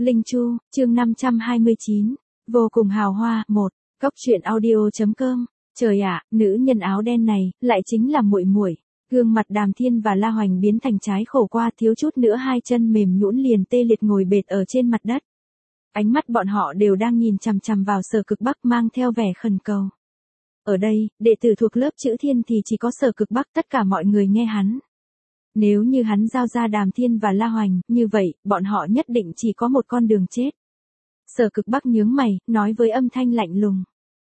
Linh Chu, chương 529. Vô cùng hào hoa, 1. Cốc truyện audio.com. Trời ạ, nữ nhân áo đen này, lại chính là muội muội. Gương mặt Đàm Thiên và La Hoành biến thành trái khổ qua, thiếu chút nữa hai chân mềm nhũn liền tê liệt ngồi bệt ở trên mặt đất. Ánh mắt bọn họ đều đang nhìn chằm chằm vào Sở Cực Bắc mang theo vẻ khẩn cầu. Ở đây, đệ tử thuộc lớp Chữ Thiên thì chỉ có Sở Cực Bắc, tất cả mọi người nghe hắn. Nếu như hắn giao ra Đàm Thiên và La Hoành, như vậy, bọn họ nhất định chỉ có một con đường chết. Sở Cực Bắc nhướng mày, nói với âm thanh lạnh lùng.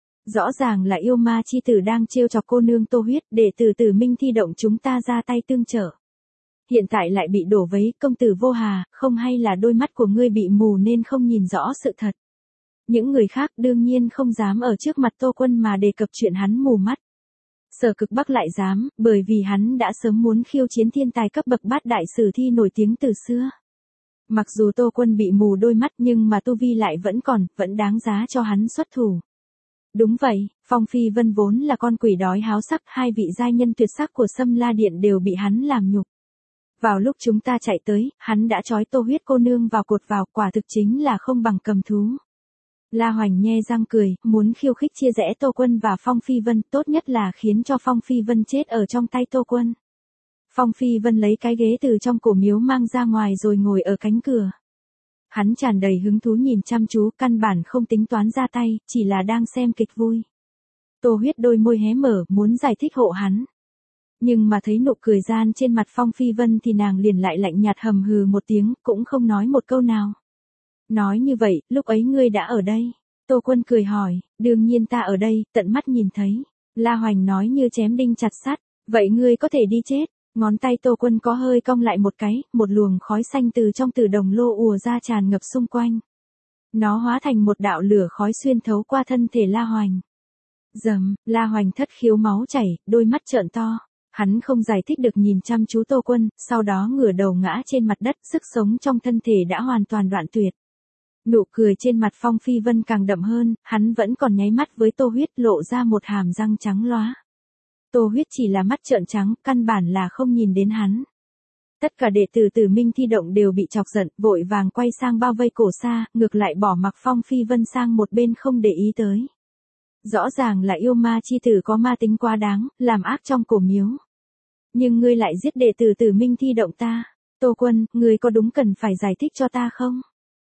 Rõ ràng là yêu ma chi tử đang trêu chọc cô nương Tô Huyết, để từ Tử Minh Thi Động chúng ta ra tay tương trợ. Hiện tại lại bị đổ vấy, công tử Vô Hà, không hay là đôi mắt của ngươi bị mù nên không nhìn rõ sự thật. Những người khác đương nhiên không dám ở trước mặt Tô Quân mà đề cập chuyện hắn mù mắt. Sở Cực Bắc lại dám, bởi vì hắn đã sớm muốn khiêu chiến thiên tài cấp bậc bát đại sử thi nổi tiếng từ xưa. Mặc dù Tô Quân bị mù đôi mắt nhưng mà tu vi lại vẫn còn, vẫn đáng giá cho hắn xuất thủ. Đúng vậy, Phong Phi Vân vốn là con quỷ đói háo sắc, hai vị giai nhân tuyệt sắc của Sâm La Điện đều bị hắn làm nhục. Vào lúc chúng ta chạy tới, hắn đã trói Tô Huyết cô nương vào cột vào, quả thực chính là không bằng cầm thú. La Hoành nhe răng cười, muốn khiêu khích chia rẽ Tô Quân và Phong Phi Vân, tốt nhất là khiến cho Phong Phi Vân chết ở trong tay Tô Quân. Phong Phi Vân lấy cái ghế từ trong cổ miếu mang ra ngoài rồi ngồi ở cánh cửa. Hắn tràn đầy hứng thú nhìn chăm chú, căn bản không tính toán ra tay, chỉ là đang xem kịch vui. Tô Huyết đôi môi hé mở, muốn giải thích hộ hắn. Nhưng mà thấy nụ cười gian trên mặt Phong Phi Vân thì nàng liền lại lạnh nhạt hầm hừ một tiếng, cũng không nói một câu nào. Nói như vậy, lúc ấy ngươi đã ở đây. Tô Quân cười hỏi, đương nhiên ta ở đây, tận mắt nhìn thấy. La Hoành nói như chém đinh chặt sắt, vậy ngươi có thể đi chết. Ngón tay Tô Quân có hơi cong lại một cái, một luồng khói xanh từ trong tử đồng lô ùa ra tràn ngập xung quanh. Nó hóa thành một đạo lửa khói xuyên thấu qua thân thể La Hoành. Dầm, La Hoành thất khiếu máu chảy, đôi mắt trợn to. Hắn không giải thích được nhìn chăm chú Tô Quân, sau đó ngửa đầu ngã trên mặt đất, sức sống trong thân thể đã hoàn toàn đoạn tuyệt. Nụ cười trên mặt Phong Phi Vân càng đậm hơn, hắn vẫn còn nháy mắt với Tô Huyết, lộ ra một hàm răng trắng lóa. Tô Huyết chỉ là mắt trợn trắng, căn bản là không nhìn đến hắn. Tất cả đệ tử Tử Minh Thi Động đều bị chọc giận, vội vàng quay sang bao vây cổ xa, ngược lại bỏ mặc Phong Phi Vân sang một bên không để ý tới. Rõ ràng là yêu ma chi tử có ma tính quá đáng, làm ác trong cổ miếu. Nhưng ngươi lại giết đệ tử Tử Minh Thi Động ta. Tô Quân, ngươi có đúng cần phải giải thích cho ta không?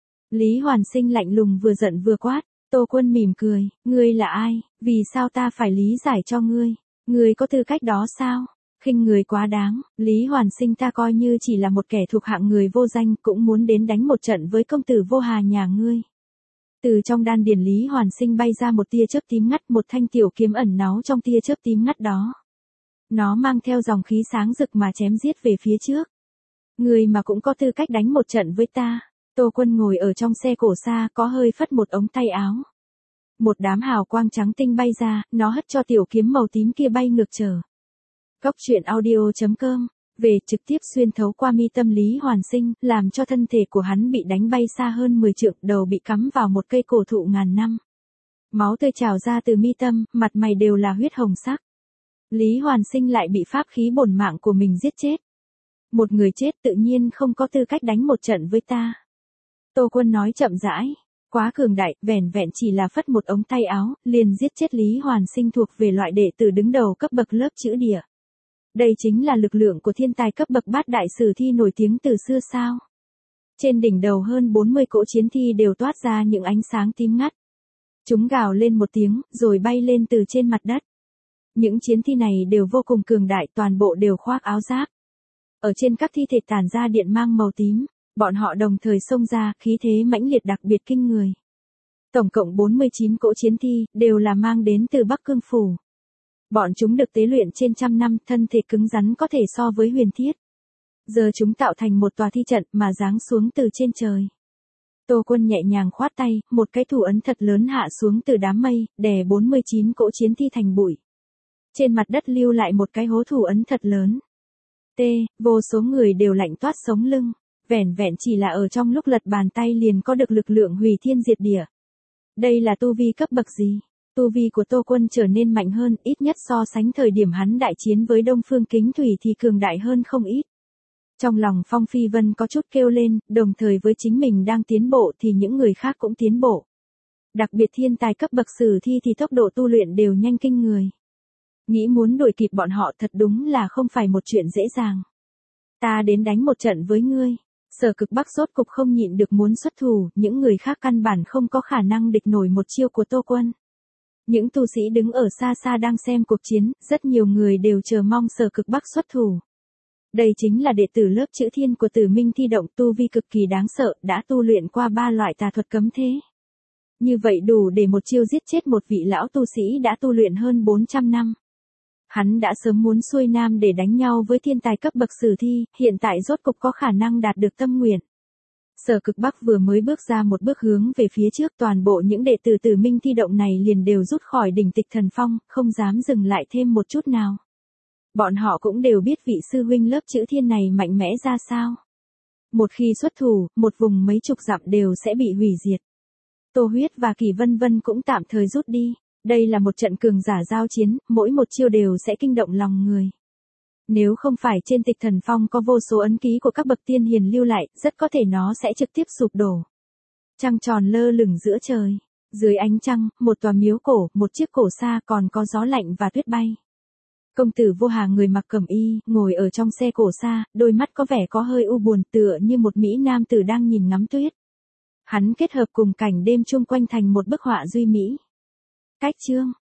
Lý Hoàn Sinh lạnh lùng vừa giận vừa quát. Tô Quân mỉm cười, ngươi là ai, vì sao ta phải lý giải cho ngươi? Ngươi có tư cách đó sao? Khinh người quá đáng, Lý Hoàn Sinh ta coi như chỉ là một kẻ thuộc hạng người vô danh, cũng muốn đến đánh một trận với công tử Vô Hà nhà ngươi. Từ trong đan điền Lý Hoàn Sinh bay ra một tia chớp tím ngắt, một thanh tiểu kiếm ẩn náu trong tia chớp tím ngắt đó. Nó mang theo dòng khí sáng rực mà chém giết về phía trước. Ngươi mà cũng có tư cách đánh một trận với ta. Tô Quân ngồi ở trong xe cổ xa, có hơi phất một ống tay áo. Một đám hào quang trắng tinh bay ra, nó hất cho tiểu kiếm màu tím kia bay ngược trở. Cốc truyện audio.com. Về trực tiếp xuyên thấu qua mi tâm Lý Hoàn Sinh, làm cho thân thể của hắn bị đánh bay xa hơn 10 trượng, đầu bị cắm vào một cây cổ thụ ngàn năm. Máu tươi trào ra từ mi tâm, mặt mày đều là huyết hồng sắc. Lý Hoàn Sinh lại bị pháp khí bổn mạng của mình giết chết. Một người chết tự nhiên không có tư cách đánh một trận với ta. Tô Quân nói chậm rãi. Quá cường đại, vẻn vẹn chỉ là phất một ống tay áo, liền giết chết Lý Hoàn Sinh thuộc về loại đệ tử đứng đầu cấp bậc lớp Chữ Địa. Đây chính là lực lượng của thiên tài cấp bậc bát đại sử thi nổi tiếng từ xưa sao. Trên đỉnh đầu hơn 40 cỗ chiến thi đều toát ra những ánh sáng tím ngắt. Chúng gào lên một tiếng, rồi bay lên từ trên mặt đất. Những chiến thi này đều vô cùng cường đại, toàn bộ đều khoác áo giáp. Ở trên các thi thể tản ra điện mang màu tím. Bọn họ đồng thời xông ra, khí thế mãnh liệt đặc biệt kinh người. Tổng cộng 49 cỗ chiến thi, đều là mang đến từ Bắc Cương Phủ. Bọn chúng được tế luyện trên trăm năm, thân thể cứng rắn có thể so với huyền thiết. Giờ chúng tạo thành một tòa thi trận mà giáng xuống từ trên trời. Tô Quân nhẹ nhàng khoát tay, một cái thủ ấn thật lớn hạ xuống từ đám mây, đè 49 cỗ chiến thi thành bụi. Trên mặt đất lưu lại một cái hố thủ ấn thật lớn. Vô số người đều lạnh toát sống lưng. Vẻn vẹn chỉ là ở trong lúc lật bàn tay liền có được lực lượng hủy thiên diệt địa. Đây là tu vi cấp bậc gì? Tu vi của Tô Quân trở nên mạnh hơn, ít nhất so sánh thời điểm hắn đại chiến với Đông Phương Kính Thủy thì cường đại hơn không ít. Trong lòng Phong Phi Vân có chút kêu lên, đồng thời với chính mình đang tiến bộ thì những người khác cũng tiến bộ. Đặc biệt thiên tài cấp bậc sử thi thì tốc độ tu luyện đều nhanh kinh người. Nghĩ muốn đuổi kịp bọn họ thật đúng là không phải một chuyện dễ dàng. Ta đến đánh một trận với ngươi. Sở Cực Bắc rốt cục không nhịn được muốn xuất thủ, những người khác căn bản không có khả năng địch nổi một chiêu của Tô Quân. Những tu sĩ đứng ở xa xa đang xem cuộc chiến, rất nhiều người đều chờ mong Sở Cực Bắc xuất thủ. Đây chính là đệ tử lớp chữ thiên của Tử Minh Thi Động, tu vi cực kỳ đáng sợ, đã tu luyện qua 3 loại tà thuật cấm thế. Như vậy đủ để một chiêu giết chết một vị lão tu sĩ đã tu luyện hơn 400 năm. Hắn đã sớm muốn xuôi nam để đánh nhau với thiên tài cấp bậc sử thi, hiện tại rốt cục có khả năng đạt được tâm nguyện. Sở Cực Bắc vừa mới bước ra một bước hướng về phía trước, toàn bộ những đệ tử Tử Minh Thi Động này liền đều rút khỏi đỉnh Tịch Thần Phong, không dám dừng lại thêm một chút nào. Bọn họ cũng đều biết vị sư huynh lớp chữ thiên này mạnh mẽ ra sao. Một khi xuất thủ, một vùng mấy chục dặm đều sẽ bị hủy diệt. Tô Huyết và Kỳ Vân Vân cũng tạm thời rút đi. Đây là một trận cường giả giao chiến, mỗi một chiêu đều sẽ kinh động lòng người. Nếu không phải trên Tịch Thần Phong có vô số ấn ký của các bậc tiên hiền lưu lại, rất có thể nó sẽ trực tiếp sụp đổ. Trăng tròn lơ lửng giữa trời. Dưới ánh trăng, một tòa miếu cổ, một chiếc cổ xa, còn có gió lạnh và tuyết bay. Công tử Vô Hà người mặc cẩm y, ngồi ở trong xe cổ xa, đôi mắt có vẻ có hơi u buồn, tựa như một mỹ nam tử đang nhìn ngắm tuyết. Hắn kết hợp cùng cảnh đêm chung quanh thành một bức họa duy mỹ. Cách chương